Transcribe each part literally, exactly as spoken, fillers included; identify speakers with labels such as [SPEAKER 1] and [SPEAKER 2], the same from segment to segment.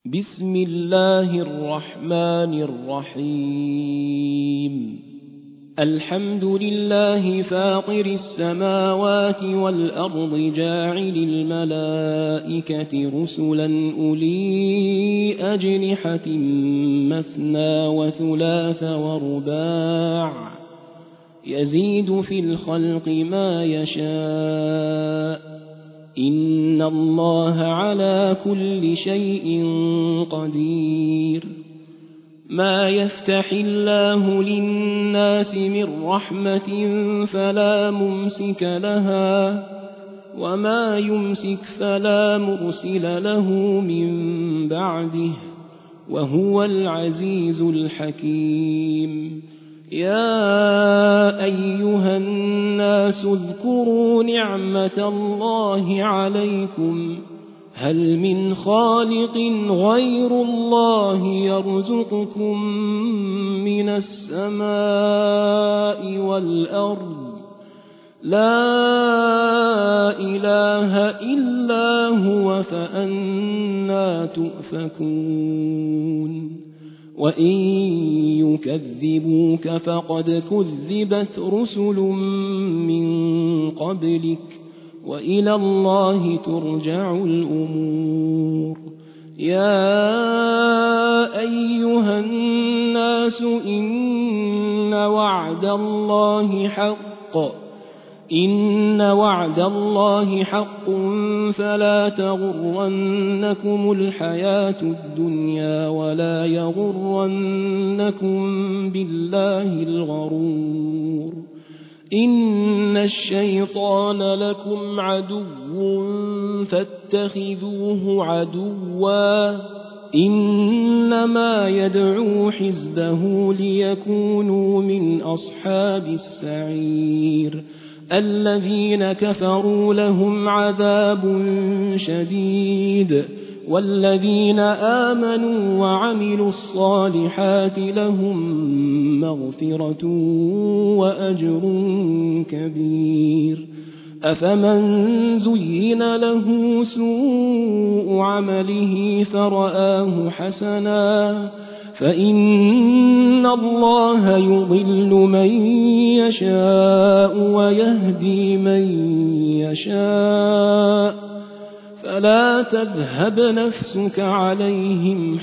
[SPEAKER 1] بسم الله الرحمن الرحيم الحمد لله فاطر السماوات والأرض جاعل الملائكة رسلا أولي أجنحة مثنى وثلاث ورباع يزيد في الخلق ما يشاء إن الله على كل شيء قدير ما يفتح الله للناس من رحمة فلا ممسك لها وما يمسك فلا مرسل له من بعده وهو العزيز الحكيم يا أيها الناس اذكروا نعمة الله عليكم هل من خالق غير الله يرزقكم من السماء والأرض لا إله إلا هو فأنى تؤفكون وإن يكذبوك فقد كذبت رسل من قبلك وإلى الله ترجع الأمور يا أيها الناس إن وعد الله حق إن وعد الله حق فلا تغرنكم الحياة الدنيا ولا يغرنكم بالله الغرور إن الشيطان لكم عدو فاتخذوه عدوا إنما يدعو حزبه ليكونوا من أصحاب السعير الذين كفروا لهم عذاب شديد والذين آمنوا وعملوا الصالحات لهم مغفرة وأجر كبير أفمن زين له سوء عمله فرآه حسنا فإن الله يضل من يشاء ويهدي من يشاء فلا تذهب نفسك عليهم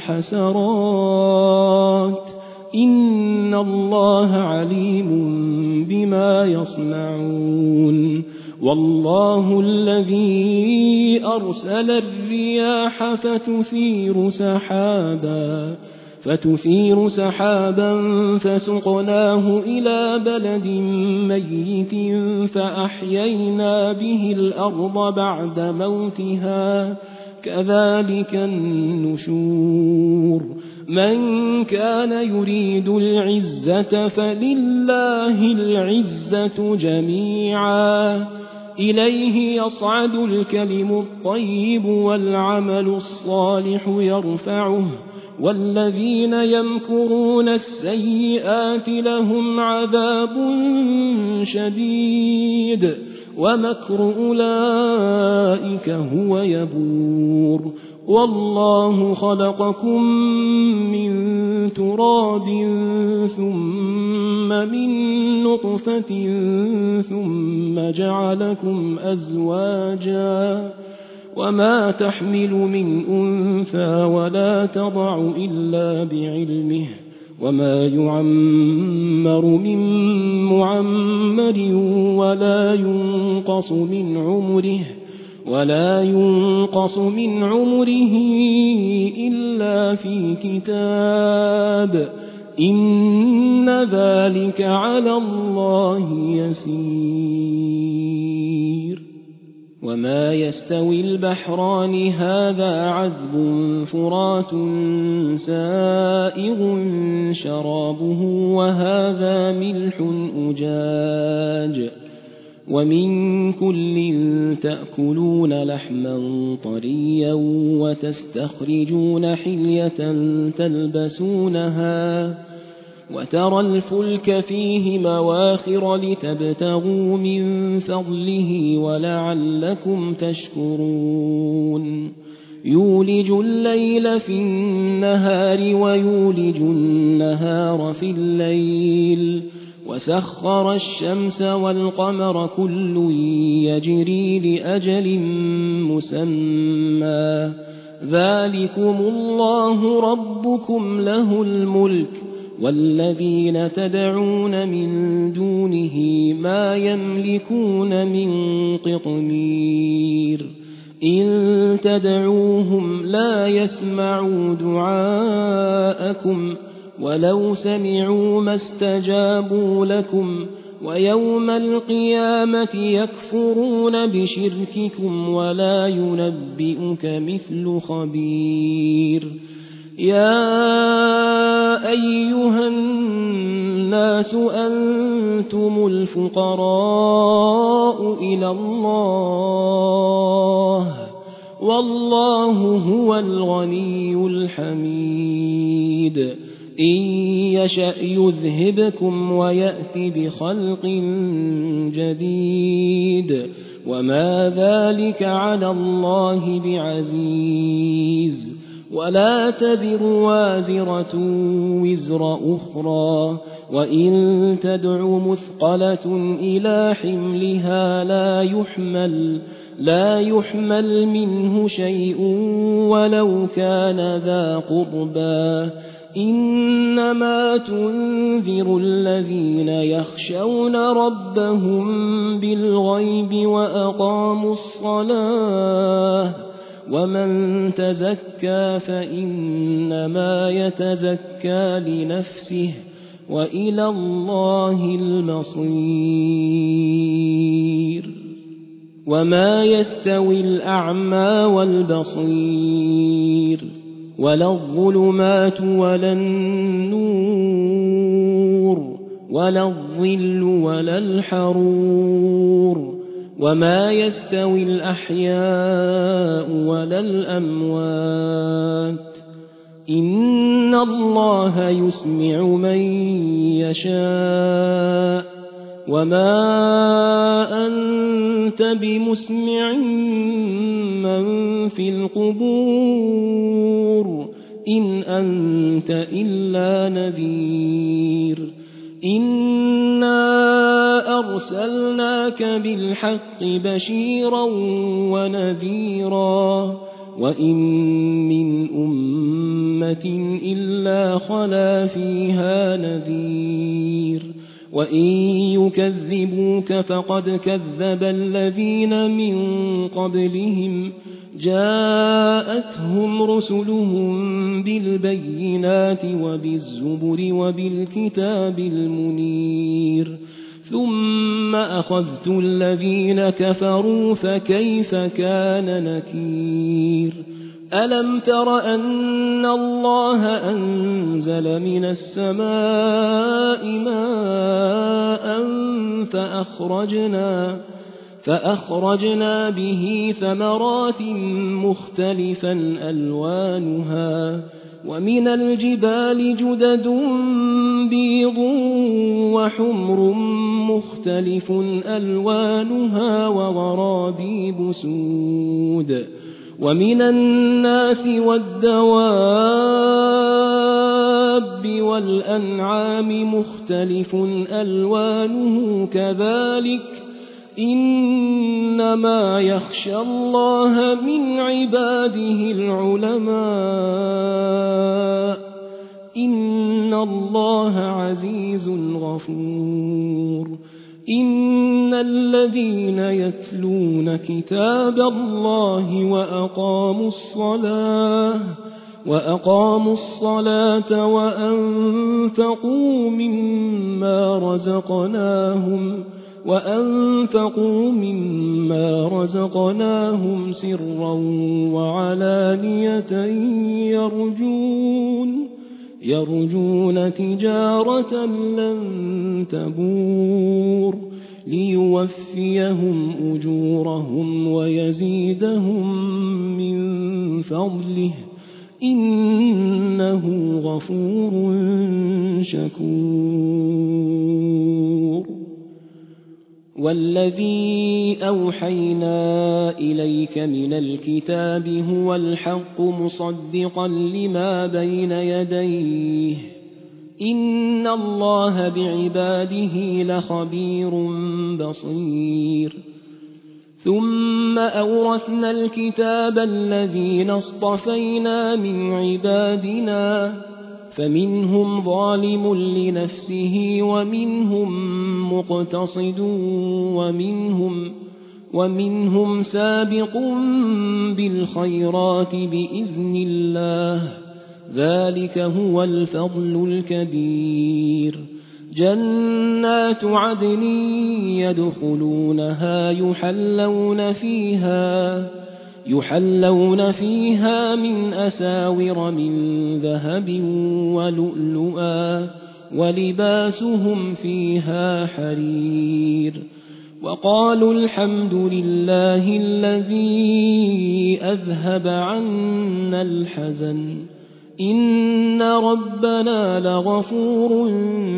[SPEAKER 1] حسرات إن الله عليم بما يصنعون والله الذي أرسل الرياح فتثير سحابا فتثير سحابا فسقناه إلى بلد ميت فأحيينا به الأرض بعد موتها كذلك النشور من كان يريد العزة فلله العزة جميعا إليه يصعد الكلم الطيب والعمل الصالح يرفعه والذين يمكرون السيئات لهم عذاب شديد ومكر أولئك هو يبور والله خلقكم من تراب ثم من نطفة ثم جعلكم أزواجا وما تحمل من أنثى ولا تضع إلا بعلمه وما يعمر من معمر ولا ينقص من عمره ولا ينقص من عمره إلا في كتاب إن ذلك على الله يسير وما يستوي البحران هذا عذب فرات سائغ شرابه وهذا ملح أجاج ومن كل تأكلون لحما طريا وتستخرجون حلية تلبسونها وترى الفلك فيه مواخر لتبتغوا من فضله ولعلكم تشكرون يولج الليل في النهار ويولج النهار في الليل وسخر الشمس والقمر كل يجري لأجل مسمى ذلكم الله ربكم له الملك والذين تدعون من دونه ما يملكون من قطمير إن تدعوهم لا يسمعوا دعاءكم ولو سمعوا ما استجابوا لكم ويوم القيامة يكفرون بشرككم ولا ينبئك مثل خبير يا أيها الناس أنتم الفقراء إلى الله والله هو الغني الحميد إن يشأ يذهبكم ويأت بخلق جديد وما ذلك على الله بعزيز ولا تزر وازرة وزر أخرى وإن تدع مثقلة إلى حملها لا يحمل لا يحمل منه شيء ولو كان ذا قربى إنما تنذر الذين يخشون ربهم بالغيب وأقاموا الصلاة ومن تزكى فإنما يتزكى لنفسه وإلى الله المصير وما يستوي الأعمى والبصير ولا الظلمات ولا النور ولا الظل ولا الحرور وما يستوي الأحياء ولا الأموات إن الله يسمع من يشاء وما أنت بمسمع من في القبور إن أنت إلا نذير إنا أرسلناك بالحق بشيرا ونذيرا وإن من أمة إلا خلا فيها نذير وإن يكذبوك فقد كذب الذين من قبلهم جاءتهم رسلهم بالبينات وبالزبر وبالكتاب المنير ثم أخذت الذين كفروا فكيف كان نكير ألم تر أن الله أنزل من السماء ماء فأخرجنا فأخرجنا به ثمرات مختلفا ألوانها ومن الجبال جدد بيض وحمر مختلف ألوانها وغرابيب سود ومن الناس والدواب والأنعام مختلف ألوانه كذلك إنما يخشى الله من عباده العلماء إن الله عزيز غفور إن الذين يتلون كتاب الله وأقاموا الصلاة وأقاموا الصلاة وأنفقوا مما رزقناهم وأنفقوا مما رزقناهم سرا وعلانية يرجون يرجون تجارة لن تبور ليوفيهم أجورهم ويزيدهم من فضله إنه غفور شكور والذي أوحينا إليك من الكتاب هو الحق مصدقا لما بين يديه إن الله بعباده لخبير بصير ثم أورثنا الكتاب الذين اصطفينا من عبادنا فمنهم ظالم لنفسه ومنهم مقتصد ومنهم, ومنهم سابق بالخيرات بإذن الله ذلك هو الفضل الكبير جنات عدن يدخلونها يحلون فيها يحلون فيها من أساور من ذهب ولؤلؤا ولباسهم فيها حرير وقالوا الحمد لله الذي أذهب عنا الحزن إن ربنا لغفور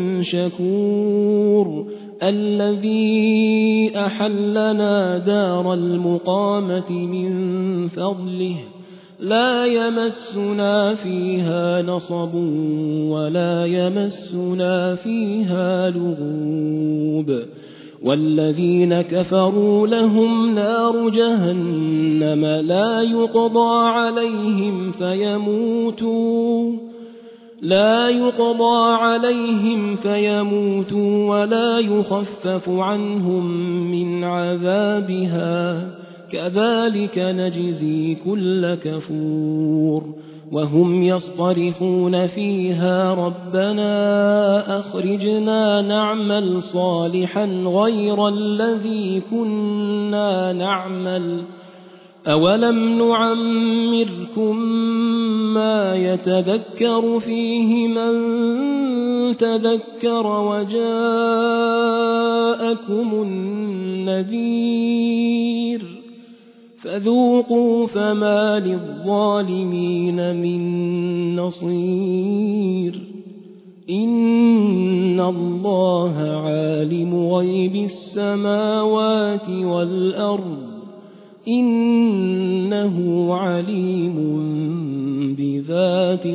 [SPEAKER 1] شكور الذي أحلنا دار المقامة من فضله لا يمسنا فيها نصب ولا يمسنا فيها لغوب والذين كفروا لهم نار جهنم لا يقضى عليهم فيموتوا لا يقضى عليهم فيموتوا ولا يخفف عنهم من عذابها كذلك نجزي كل كفور وهم يصطرخون فيها ربنا أخرجنا نعمل صالحا غير الذي كنا نعمل أولم نعمركم ما يتذكر فيه من تذكر وجاءكم النذير فذوقوا فما للظالمين من نصير إن الله عالم غيب السماوات والأرض إنه عليم بذات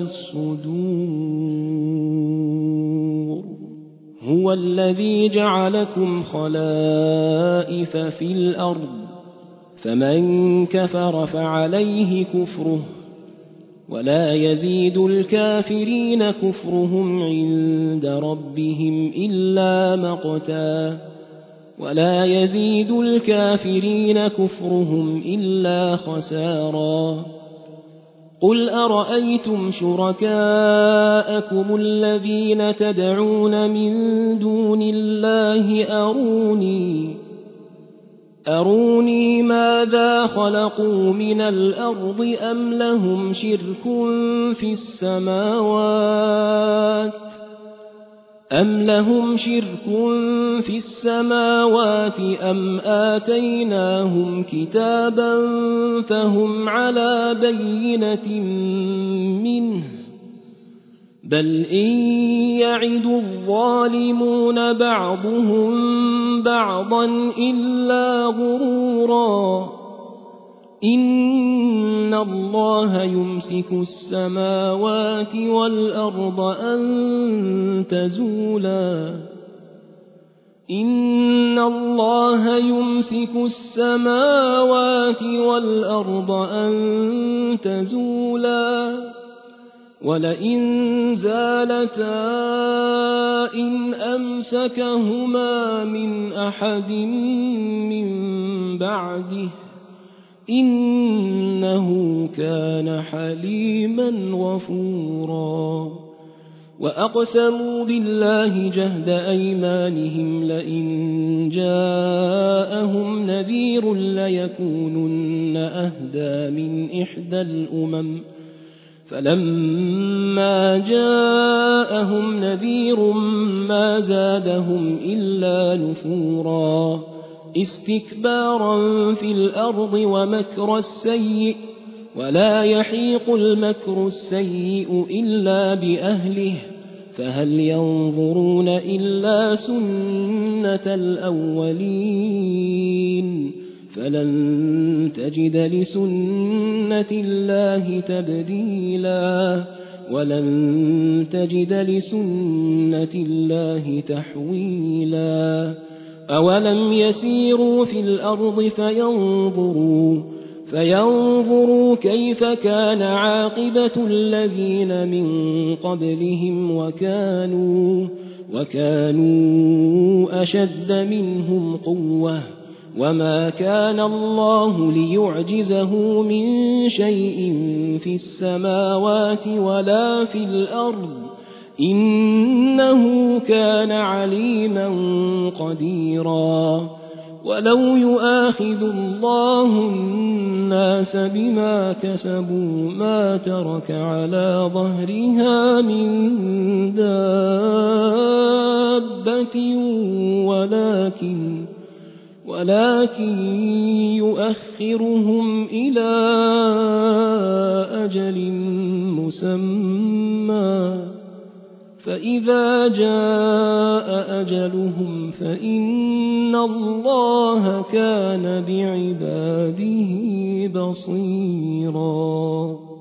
[SPEAKER 1] الصدور هو الذي جعلكم خلائف في الأرض فمن كفر فعليه كفره ولا يزيد الكافرين كفرهم عند ربهم إلا مقتا ولا يزيد الكافرين كفرهم إلا خسارا قل أرأيتم شركاءكم الذين تدعون من دون الله أروني أروني ماذا خلقوا من الأرض أم لهم شرك في السماوات أم لهم شرك في السماوات أم آتيناهم كتابا فهم على بينة منه بل إن يعد الظالمون بعضهم بعضا إلا غرورا إن الله يمسك السماوات والأرض أن تزولا إن الله يمسك السماوات والأرض أن تزولا ولئن زالتا إن أمسكهما من أحد من بعده إنه كان حليما غفورا وأقسموا بالله جهد أيمانهم لئن جاءهم نذير ليكونن أهدى من إحدى الأمم فلما جاءهم نذير ما زادهم إلا نفورا استكبارا في الأرض ومكر السيء ولا يحيق المكر السيء إلا بأهله فهل ينظرون إلا سنة الأولين فلن تجد لسنة الله تبديلا ولن تجد لسنة الله تحويلا أولم يسيروا في الأرض فينظروا فينظروا كيف كان عاقبة الذين من قبلهم وكانوا, وكانوا أشد منهم قوة وما كان الله ليعجزه من شيء في السماوات ولا في الأرض إنه كان عليما قديرا ولو يؤاخذ الله الناس بما كسبوا ما ترك على ظهرها من دابة ولكن ولكن يؤخرهم إلى أجل مسمى فإذا جاء أجلهم فإن الله كان بعباده بصيرا